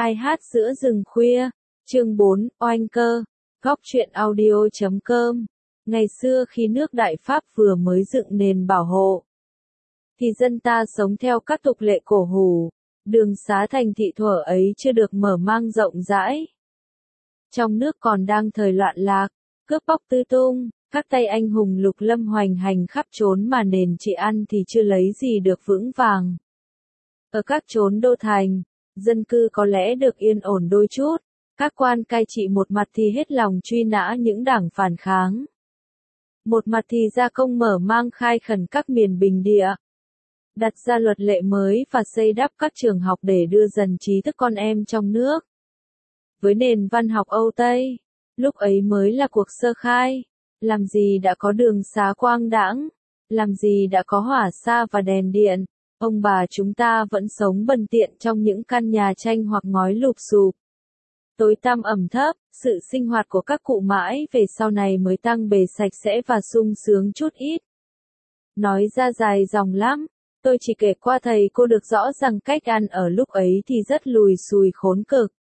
Ai hát giữa rừng khuya, chương 4, oanh cơ, góc truyện audio.com. Ngày xưa khi nước Đại Pháp vừa mới dựng nền bảo hộ, thì dân ta sống theo các tục lệ cổ hủ, đường xá thành thị thuở ấy chưa được mở mang rộng rãi. Trong nước còn đang thời loạn lạc, cướp bóc tư tung, các tay anh hùng lục lâm hoành hành khắp trốn mà nền trị an thì chưa lấy gì được vững vàng. Ở các chốn đô thành, dân cư có lẽ được yên ổn đôi chút, các quan cai trị một mặt thì hết lòng truy nã những đảng phản kháng. Một mặt thì gia công mở mang khai khẩn các miền bình địa, đặt ra luật lệ mới và xây đắp các trường học để đưa dần trí thức con em trong nước. Với nền văn học Âu Tây, lúc ấy mới là cuộc sơ khai, làm gì đã có đường xá quang đãng, làm gì đã có hỏa xa và đèn điện, ông bà chúng ta vẫn sống bần tiện trong những căn nhà tranh hoặc ngói lụp xụp. Tối tăm ẩm thấp, sự sinh hoạt của các cụ mãi về sau này mới tăng bề sạch sẽ và sung sướng chút ít. Nói ra dài dòng lắm, tôi chỉ kể qua thầy cô được rõ rằng cách ăn ở lúc ấy thì rất lùi xùi khốn cực.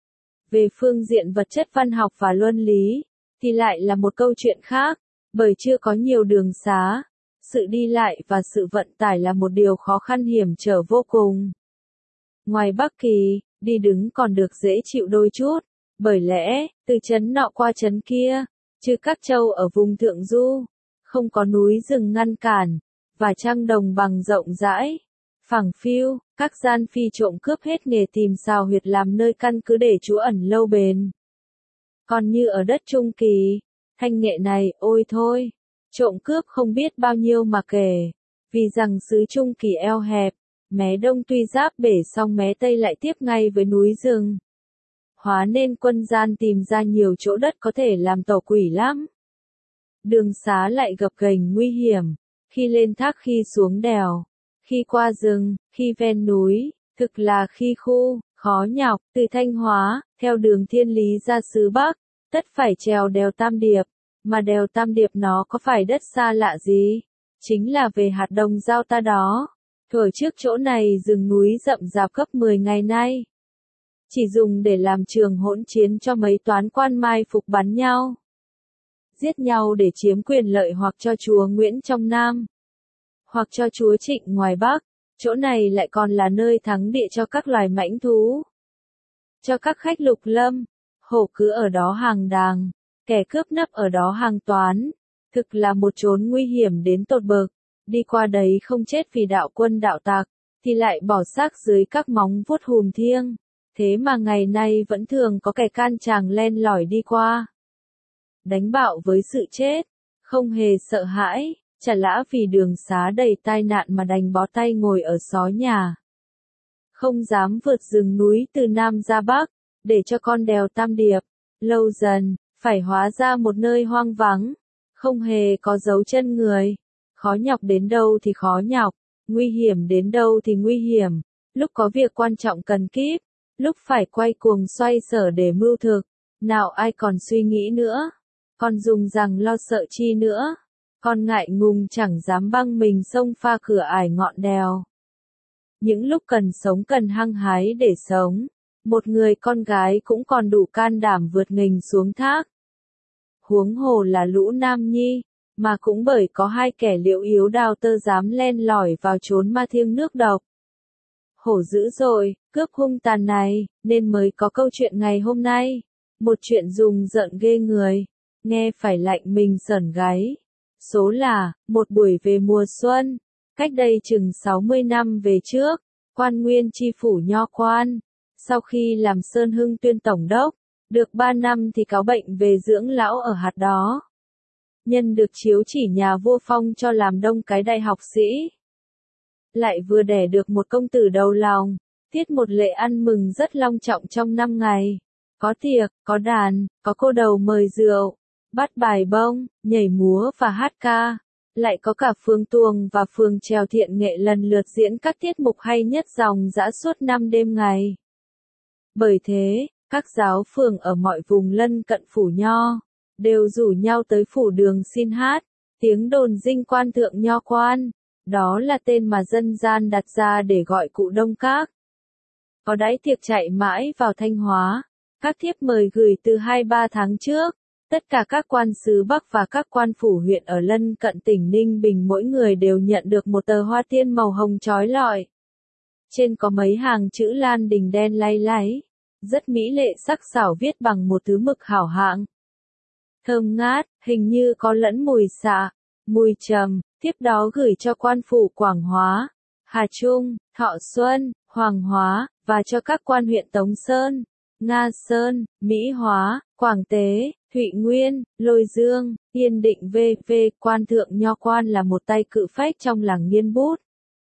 Về phương diện vật chất văn học và luân lý, thì lại là một câu chuyện khác, bởi chưa có nhiều đường xá, sự đi lại và sự vận tải là một điều khó khăn hiểm trở vô cùng. Ngoài Bắc Kỳ, đi đứng còn được dễ chịu đôi chút, bởi lẽ, từ trấn nọ qua trấn kia, chứ các châu ở vùng Thượng Du, không có núi rừng ngăn cản, và trăng đồng bằng rộng rãi, phẳng phiu, các gian phi trộm cướp hết nghề tìm xào huyệt làm nơi căn cứ để trú ẩn lâu bền. Còn như ở đất Trung Kỳ, Thanh Nghệ này, ôi thôi, trộm cướp không biết bao nhiêu mà kể, vì rằng xứ Trung Kỳ eo hẹp, mé đông tuy giáp bể song mé tây lại tiếp ngay với núi rừng. Hóa nên quân gian tìm ra nhiều chỗ đất có thể làm tẩu quỷ lắm. Đường xá lại gập ghềnh nguy hiểm, khi lên thác khi xuống đèo, khi qua rừng, khi ven núi, thực là khi khu, khó nhọc, từ Thanh Hóa, theo đường Thiên Lý ra xứ Bắc, tất phải trèo đèo Tam Điệp, mà đèo Tam Điệp nó có phải đất xa lạ gì, chính là về hạt Đồng Giao ta đó. Thuở trước chỗ này rừng núi rậm rạp gấp 10 ngày nay, chỉ dùng để làm trường hỗn chiến cho mấy toán quan mai phục bắn nhau, giết nhau để chiếm quyền lợi hoặc cho chúa Nguyễn trong Nam, hoặc cho chúa Trịnh ngoài Bắc. Chỗ này lại còn là nơi thắng địa cho các loài mãnh thú, cho các khách lục lâm, hổ cứ ở đó hàng đàng, kẻ cướp nấp ở đó hàng toán, thực là một chốn nguy hiểm đến tột bậc. Đi qua đấy không chết vì đạo quân đạo tặc, thì lại bỏ xác dưới các móng vuốt hùm thiêng, thế mà ngày nay vẫn thường có kẻ can tràng len lỏi đi qua, đánh bạo với sự chết, không hề sợ hãi, chả lã vì đường xá đầy tai nạn mà đành bó tay ngồi ở xó nhà. Không dám vượt rừng núi từ Nam ra Bắc, để cho con đèo Tam Điệp, lâu dần, phải hóa ra một nơi hoang vắng, không hề có dấu chân người. Khó nhọc đến đâu thì khó nhọc, nguy hiểm đến đâu thì nguy hiểm, lúc có việc quan trọng cần kíp, lúc phải quay cuồng xoay sở để mưu thực, nào ai còn suy nghĩ nữa, còn dùng rằng lo sợ chi nữa, còn ngại ngùng chẳng dám băng mình xông pha cửa ải ngọn đèo. Những lúc cần sống cần hăng hái để sống, một người con gái cũng còn đủ can đảm vượt nghình xuống thác. Huống hồ là lũ nam nhi, mà cũng bởi có hai kẻ liễu yếu đào tơ dám len lỏi vào chốn ma thiêng nước độc. Hổ dữ dội, cướp hung tàn này, nên mới có câu chuyện ngày hôm nay. Một chuyện rùng rợn ghê người, nghe phải lạnh mình sởn gáy. Số là, một buổi về mùa xuân, cách đây chừng 60 năm về trước, Quan Nguyên chi phủ Nho Quan, sau khi làm Sơn Hưng Tuyên tổng đốc, được 3 năm thì cáo bệnh về dưỡng lão ở hạt đó. Nhân được chiếu chỉ nhà vua phong cho làm đông cái đại học sĩ. Lại vừa đẻ được một công tử đầu lòng, tiết một lễ ăn mừng rất long trọng trong 5 ngày. Có tiệc, có đàn, có cô đầu mời rượu, bắt bài bông, nhảy múa và hát ca. Lại có cả phường tuồng và phường chèo thiện nghệ lần lượt diễn các tiết mục hay nhất dòng dã suốt 5 đêm ngày. Bởi thế, các giáo phường ở mọi vùng lân cận phủ Nho đều rủ nhau tới phủ Đường xin hát, tiếng đồn dinh quan thượng Nho Quan, đó là tên mà dân gian đặt ra để gọi cụ Đông Các. có đãi tiệc chạy mãi vào Thanh Hóa. Các thiếp mời gửi từ 2-3 tháng trước. Tất cả các quan xứ Bắc và các quan phủ huyện ở lân cận tỉnh Ninh Bình mỗi người đều nhận được một tờ hoa tiên màu hồng chói lọi. Trên có mấy hàng chữ Lan Đình đen lay láy, rất mỹ lệ sắc sảo viết bằng một thứ mực hảo hạng. Thơm ngát, hình như có lẫn mùi xạ, mùi trầm, tiếp đó gửi cho quan phủ Quảng Hóa, Hà Trung, Thọ Xuân, Hoàng Hóa, và cho các quan huyện Tống Sơn, Nga Sơn, Mỹ Hóa, Quảng Tế, Thụy Nguyên, Lôi Dương, Yên Định v.v. Quan thượng Nho Quan là một tay cự phách trong làng nghiên bút.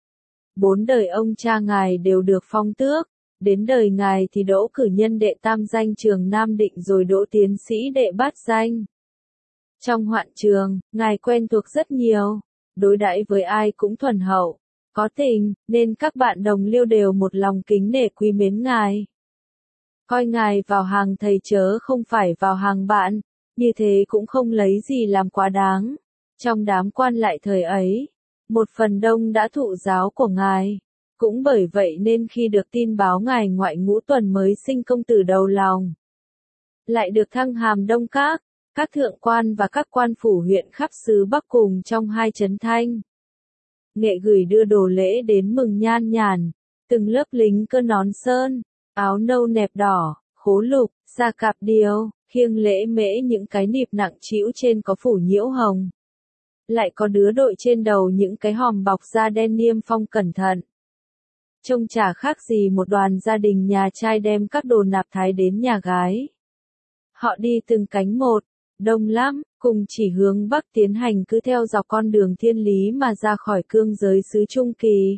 4 đời ông cha ngài đều được phong tước, đến đời ngài thì đỗ cử nhân đệ tam danh trường Nam Định rồi đỗ tiến sĩ đệ bát danh. Trong hoạn trường, ngài quen thuộc rất nhiều, đối đãi với ai cũng thuần hậu, có tình, nên các bạn đồng liêu đều một lòng kính nể quý mến ngài. Coi ngài vào hàng thầy chớ không phải vào hàng bạn, như thế cũng không lấy gì làm quá đáng. Trong đám quan lại thời ấy, một phần đông đã thụ giáo của ngài. Cũng bởi vậy nên khi được tin báo ngài ngoại ngũ tuần mới sinh công tử đầu lòng, lại được thăng hàm Đông các thượng quan và các quan phủ huyện khắp xứ Bắc cùng trong 2 trấn Thanh. Nghệ gửi đưa đồ lễ đến mừng nhan nhản, từng lớp lính cơ nón sơn, áo nâu nẹp đỏ, khố lục, da cạp điêu, khiêng lễ mễ những cái nịp nặng trĩu trên có phủ nhiễu hồng. Lại có đứa đội trên đầu những cái hòm bọc da đen niêm phong cẩn thận. Trông chả khác gì một đoàn gia đình nhà trai đem các đồ nạp thái đến nhà gái. Họ đi từng cánh một, đông lắm, cùng chỉ hướng Bắc tiến hành cứ theo dọc con đường thiên lý mà ra khỏi cương giới xứ Trung Kỳ.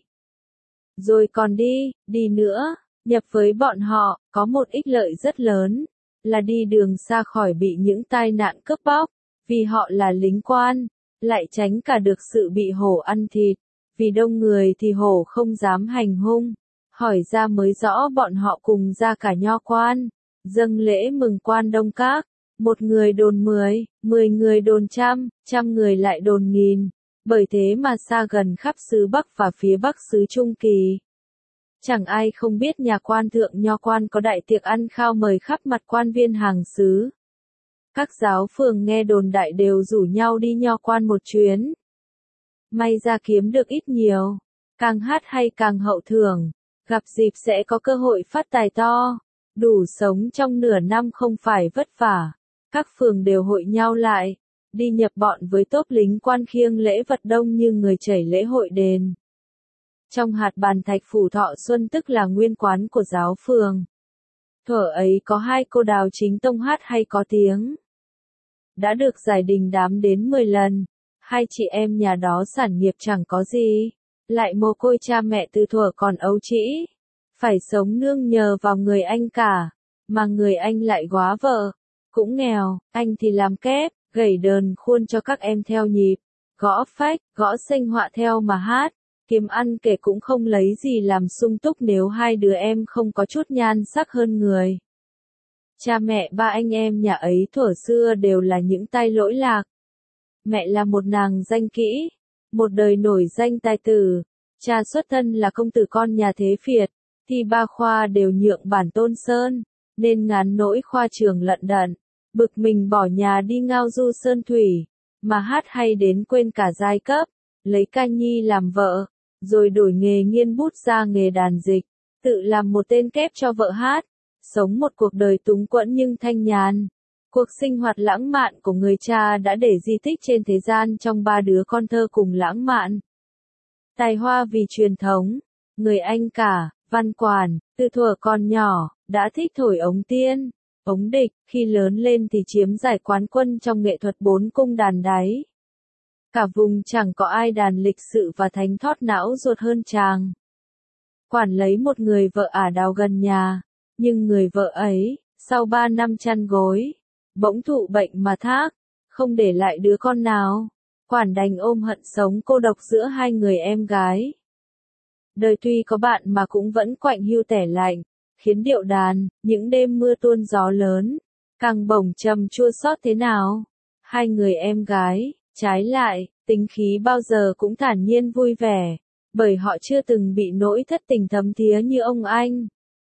Rồi còn đi nữa, nhập với bọn họ, có một ích lợi rất lớn, là đi đường xa khỏi bị những tai nạn cướp bóc, vì họ là lính quan, lại tránh cả được sự bị hổ ăn thịt, vì đông người thì hổ không dám hành hung. Hỏi ra mới rõ bọn họ cùng ra cả nho quan, dâng lễ mừng quan Đông Các, 1 người đồn 10, 10 người đồn 100, 100 người lại đồn 1000, bởi thế mà xa gần khắp xứ Bắc và phía Bắc xứ Trung Kỳ. Chẳng ai không biết nhà quan thượng nho quan có đại tiệc ăn khao mời khắp mặt quan viên hàng xứ. Các giáo phường nghe đồn đại đều rủ nhau đi nho quan một chuyến. May ra kiếm được ít nhiều, càng hát hay càng hậu thưởng, gặp dịp sẽ có cơ hội phát tài to, đủ sống trong nửa năm không phải vất vả. Các phường đều hội nhau lại, đi nhập bọn với tốp lính quan khiêng lễ vật đông như người chảy lễ hội đền. Trong hạt bàn thạch phủ Thọ Xuân tức là nguyên quán của giáo phường. Thuở ấy có 2 cô đào chính tông hát hay có tiếng. Đã được giải đình đám đến 10 lần, 2 chị em nhà đó sản nghiệp chẳng có gì, lại mồ côi cha mẹ từ thuở còn ấu trĩ, phải sống nương nhờ vào người anh cả, mà người anh lại góa vợ, cũng nghèo, anh thì làm kép, gảy đờn khuôn cho các em theo nhịp, gõ phách, gõ sinh họa theo mà hát, kiếm ăn kể cũng không lấy gì làm sung túc nếu 2 đứa em không có chút nhan sắc hơn người. Cha mẹ 3 anh em nhà ấy thuở xưa đều là những tay lỗi lạc. Mẹ là một nàng danh kỹ, một đời nổi danh tài tử, cha xuất thân là công tử con nhà Thế Phiệt, thi 3 khoa đều nhượng bản Tôn Sơn, nên ngán nỗi khoa trường lận đận, bực mình bỏ nhà đi ngao du sơn thủy, mà hát hay đến quên cả giai cấp, lấy ca nhi làm vợ, rồi đổi nghề nghiên bút ra nghề đàn dịch, tự làm một tên kép cho vợ hát, sống một cuộc đời túng quẫn nhưng thanh nhàn. Cuộc sinh hoạt lãng mạn của người cha đã để di tích trên thế gian trong 3 đứa con thơ cùng lãng mạn. Tài hoa vì truyền thống, người anh cả, văn quản, từ thuở còn nhỏ, đã thích thổi ống tiên, ống địch, khi lớn lên thì chiếm giải quán quân trong nghệ thuật 4 cung đàn đáy. Cả vùng chẳng có ai đàn lịch sự và thánh thót não ruột hơn chàng. Quản lấy một người vợ ả đào gần nhà, nhưng người vợ ấy, sau 3 năm chăn gối, bỗng thụ bệnh mà thác, không để lại đứa con nào. Quản đành ôm hận sống cô độc giữa 2 người em gái. Đời tuy có bạn mà cũng vẫn quạnh hiu tẻ lạnh, khiến điệu đàn, những đêm mưa tuôn gió lớn, càng bổng trầm chua xót thế nào. 2 người em gái, trái lại, tính khí bao giờ cũng thản nhiên vui vẻ, bởi họ chưa từng bị nỗi thất tình thấm thía như ông anh.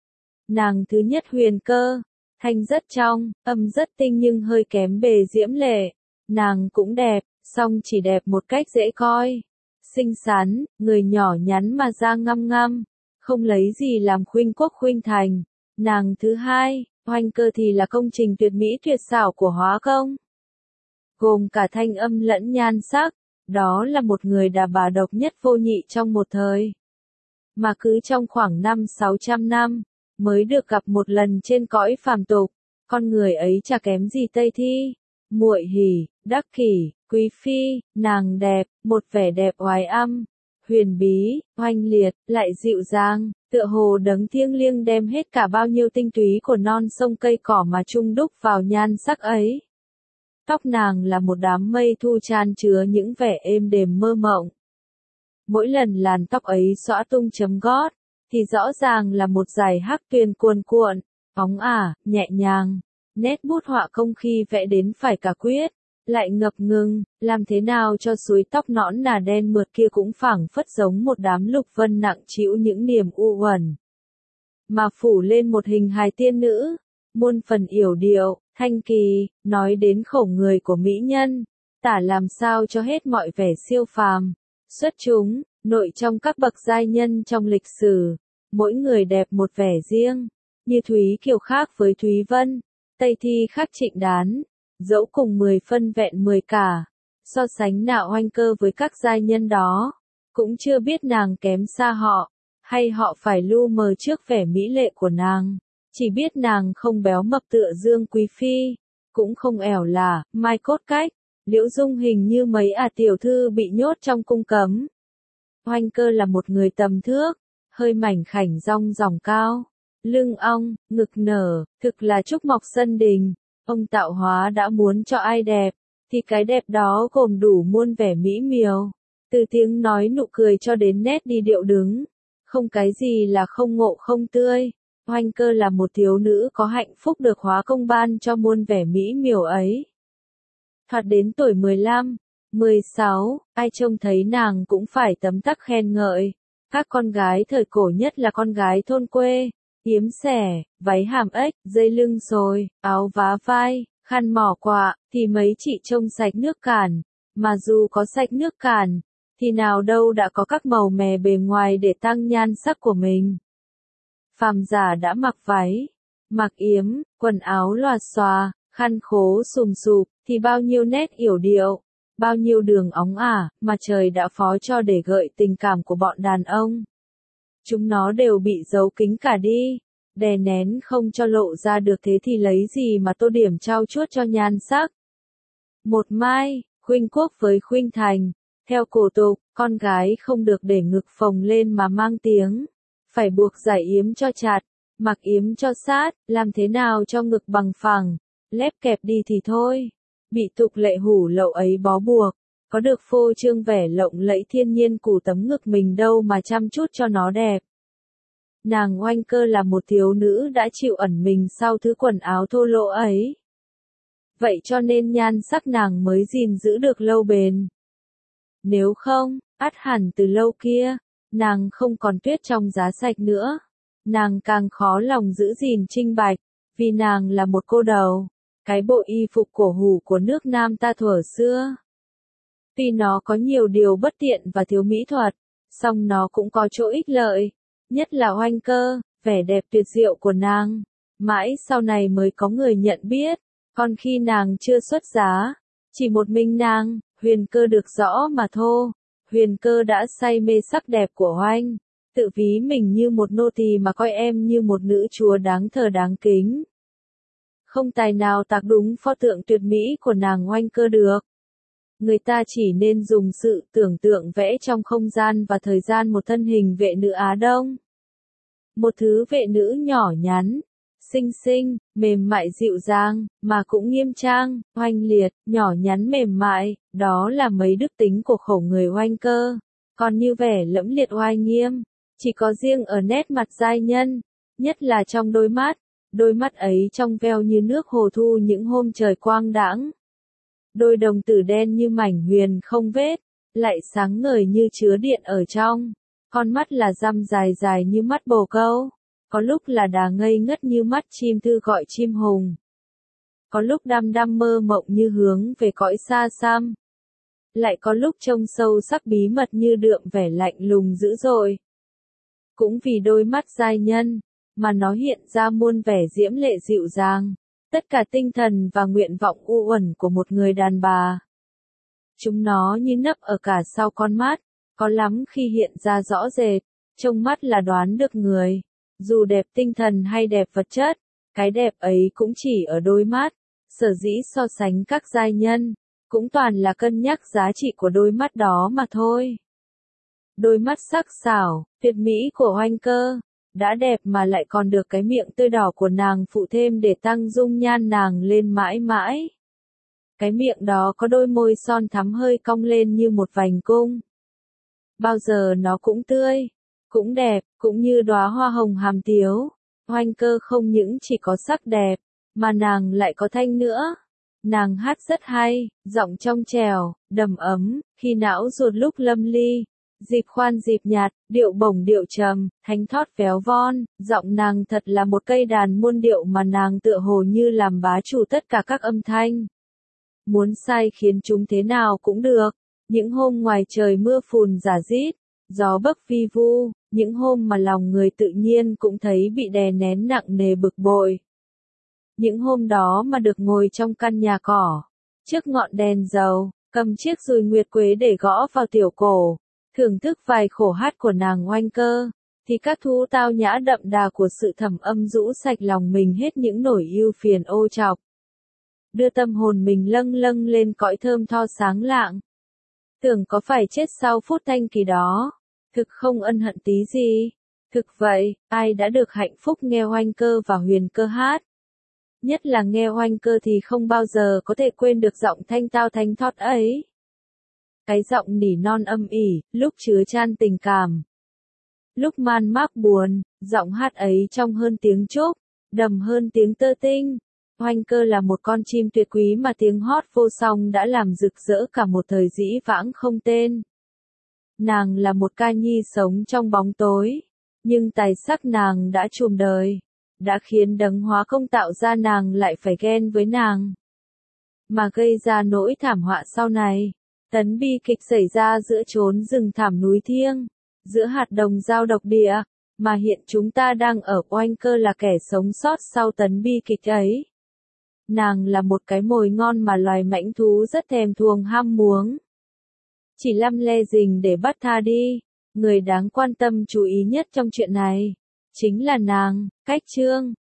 Nàng thứ nhất Huyền Cơ, thanh rất trong, âm rất tinh nhưng hơi kém bề diễm lệ. Nàng cũng đẹp, song chỉ đẹp một cách dễ coi. Xinh xắn, người nhỏ nhắn mà da ngăm ngăm, không lấy gì làm khuynh quốc khuynh thành. Nàng thứ hai, Oanh Cơ thì là công trình tuyệt mỹ tuyệt xảo của hóa công. Gồm cả thanh âm lẫn nhan sắc, đó là một người đàn bà độc nhất vô nhị trong một thời. Mà cứ trong khoảng 500-600 năm, mới được gặp một lần trên cõi phàm tục, con người ấy chả kém gì Tây Thi. Muội Hỉ, Đắc Kỷ, Quý Phi, nàng đẹp, một vẻ đẹp oái âm, huyền bí, oanh liệt, lại dịu dàng, tựa hồ đấng thiêng liêng đem hết cả bao nhiêu tinh túy của non sông cây cỏ mà chung đúc vào nhan sắc ấy. Tóc nàng là một đám mây thu chan chứa những vẻ êm đềm mơ mộng. Mỗi lần làn tóc ấy xõa tung chấm gót, thì rõ ràng là một dải hắc tuyền cuồn cuộn, óng ả, nhẹ nhàng. Nét bút họa công khi vẽ đến phải cả quyết, lại ngập ngừng, làm thế nào cho suối tóc nõn nà đen mượt kia cũng phảng phất giống một đám lục vân nặng trĩu những niềm u uẩn. Mà phủ lên một hình hài tiên nữ, muôn phần yểu điệu, thanh kỳ, nói đến khẩu người của mỹ nhân, tả làm sao cho hết mọi vẻ siêu phàm, xuất chúng, nội trong các bậc giai nhân trong lịch sử, mỗi người đẹp một vẻ riêng, như Thúy Kiều khác với Thúy Vân. Tây Thi khác Trịnh Đán, dẫu cùng 10 phân vẹn 10 cả, so sánh nào Oanh Cơ với các giai nhân đó, cũng chưa biết nàng kém xa họ, hay họ phải lu mờ trước vẻ mỹ lệ của nàng, chỉ biết nàng không béo mập tựa Dương Quý Phi, cũng không ẻo lả, mai cốt cách, Liễu Dung hình như mấy tiểu thư bị nhốt trong cung cấm. Oanh Cơ là một người tầm thước, hơi mảnh khảnh rong ròng cao. Lưng ong, ngực nở, thực là trúc mọc sân đình, ông tạo hóa đã muốn cho ai đẹp, thì cái đẹp đó gồm đủ muôn vẻ mỹ miều, từ tiếng nói nụ cười cho đến nét đi điệu đứng, không cái gì là không ngộ không tươi. Oanh Cơ là một thiếu nữ có hạnh phúc được hóa công ban cho muôn vẻ mỹ miều ấy. Thoạt đến tuổi 15, 16, ai trông thấy nàng cũng phải tấm tắc khen ngợi. Các con gái thời cổ nhất là con gái thôn quê. Yếm xẻ, váy hàm ếch, dây lưng xồi, áo vá vai, khăn mỏ quạ, thì mấy chị trông sạch nước càn, mà dù có sạch nước càn, thì nào đâu đã có các màu mè bề ngoài để tăng nhan sắc của mình. Phàm giả đã mặc váy, mặc yếm, quần áo lòa xòa, khăn khố sùm sụp, thì bao nhiêu nét yểu điệu, bao nhiêu đường óng ả, mà trời đã phó cho để gợi tình cảm của bọn đàn ông. Chúng nó đều bị giấu kín cả đi, đè nén không cho lộ ra được, thế thì lấy gì mà tô điểm trau chuốt cho nhan sắc. Một mai, khuynh quốc với khuynh thành, theo cổ tục, con gái không được để ngực phồng lên mà mang tiếng, phải buộc giải yếm cho chặt, mặc yếm cho sát, làm thế nào cho ngực bằng phẳng, lép kẹp đi thì thôi. Bị tục lệ hủ lậu ấy bó buộc, có được phô trương vẻ lộng lẫy thiên nhiên của tấm ngực mình đâu mà chăm chút cho nó đẹp. Nàng Oanh Cơ là một thiếu nữ đã chịu ẩn mình sau thứ quần áo thô lỗ ấy. Vậy cho nên nhan sắc nàng mới gìn giữ được lâu bền. Nếu không, ắt hẳn từ lâu kia, nàng không còn tuyết trong giá sạch nữa. Nàng càng khó lòng giữ gìn trinh bạch, vì nàng là một cô đầu, cái bộ y phục cổ hủ của nước Nam ta thuở xưa. Tuy nó có nhiều điều bất tiện và thiếu mỹ thuật, song nó cũng có chỗ ích lợi, nhất là Oanh Cơ, vẻ đẹp tuyệt diệu của nàng. Mãi sau này mới có người nhận biết, còn khi nàng chưa xuất giá, chỉ một mình nàng, Huyền Cơ được rõ mà thô. Huyền Cơ đã say mê sắc đẹp của Oanh, tự ví mình như một nô tỳ mà coi em như một nữ chúa đáng thờ đáng kính. Không tài nào tạc đúng pho tượng tuyệt mỹ của nàng Oanh Cơ được. Người ta chỉ nên dùng sự tưởng tượng vẽ trong không gian và thời gian một thân hình vệ nữ Á Đông. Một thứ vệ nữ nhỏ nhắn, xinh xinh, mềm mại dịu dàng, mà cũng nghiêm trang, oanh liệt, nhỏ nhắn mềm mại, đó là mấy đức tính của khẩu người Oanh Cơ. Còn như vẻ lẫm liệt oai nghiêm, chỉ có riêng ở nét mặt giai nhân, nhất là trong đôi mắt ấy trong veo như nước hồ thu những hôm trời quang đãng. Đôi đồng tử đen như mảnh huyền không vết, lại sáng ngời như chứa điện ở trong. Con mắt là răm dài dài như mắt bồ câu. có lúc là đà ngây ngất như mắt chim thư gọi chim hùng, có lúc đăm đăm mơ mộng như hướng về cõi xa xăm, lại có lúc trông sâu sắc bí mật như đượm vẻ lạnh lùng dữ dội. Cũng vì đôi mắt giai nhân, mà nó hiện ra muôn vẻ diễm lệ dịu dàng, tất cả tinh thần và nguyện vọng u uẩn của một người đàn bà. Chúng nó như nấp ở cả sau con mắt, có lắm khi hiện ra rõ rệt, trông mắt là đoán được người, dù đẹp tinh thần hay đẹp vật chất, cái đẹp ấy cũng chỉ ở đôi mắt, sở dĩ so sánh các giai nhân, cũng toàn là cân nhắc giá trị của đôi mắt đó mà thôi. Đôi mắt sắc sảo, tuyệt mỹ của Oanh Cơ, đã đẹp mà lại còn được cái miệng tươi đỏ của nàng phụ thêm để tăng dung nhan nàng lên mãi mãi. Cái miệng đó có đôi môi son thắm hơi cong lên như một vành cung. Bao giờ nó cũng tươi, cũng đẹp, cũng như đóa hoa hồng hàm tiếu. Oanh Cơ không những chỉ có sắc đẹp, mà nàng lại có thanh nữa. Nàng hát rất hay, giọng trong trẻo, đầm ấm, khi não ruột lúc lâm ly. Dịp khoan dịp nhạt, điệu bổng điệu trầm, thánh thót véo von, giọng nàng thật là một cây đàn muôn điệu mà nàng tựa hồ như làm bá chủ tất cả các âm thanh. Muốn sai khiến chúng thế nào cũng được, những hôm ngoài trời mưa phùn rả rít, gió bấc vi vu, những hôm mà lòng người tự nhiên cũng thấy bị đè nén nặng nề bực bội. Những hôm đó mà được ngồi trong căn nhà cỏ, trước ngọn đèn dầu, cầm chiếc dùi nguyệt quế để gõ vào tiểu cổ, thưởng thức vài khổ hát của nàng Oanh Cơ, thì các thú tao nhã đậm đà của sự thầm âm rũ sạch lòng mình hết những nỗi ưu phiền ô trọc. Đưa tâm hồn mình lâng lâng lên cõi thơm tho sáng lạng. Tưởng có phải chết sau phút thanh kỳ đó, thực không ân hận tí gì. Thực vậy, ai đã được hạnh phúc nghe Oanh Cơ và Huyền Cơ hát. Nhất là nghe Oanh Cơ thì không bao giờ có thể quên được giọng thanh tao thanh thót ấy. Cái giọng nỉ non âm ỉ, lúc chứa chan tình cảm. Lúc man mác buồn, giọng hát ấy trong hơn tiếng trúc, đầm hơn tiếng tơ tinh. Oanh Cơ là một con chim tuyệt quý mà tiếng hót vô song đã làm rực rỡ cả một thời dĩ vãng không tên. Nàng là một ca nhi sống trong bóng tối, nhưng tài sắc nàng đã trùm đời, đã khiến đấng hóa công tạo ra nàng lại phải ghen với nàng, mà gây ra nỗi thảm họa sau này. Tấn bi kịch xảy ra giữa chốn rừng thảm núi thiêng, giữa hạt đồng giao độc địa, mà hiện chúng ta đang ở. Oanh Cơ là kẻ sống sót sau tấn bi kịch ấy. Nàng là một cái mồi ngon mà loài mãnh thú rất thèm thuồng ham muốn. Chỉ lăm le rình để bắt tha đi, người đáng quan tâm chú ý nhất trong chuyện này, chính là nàng, Cách Trương.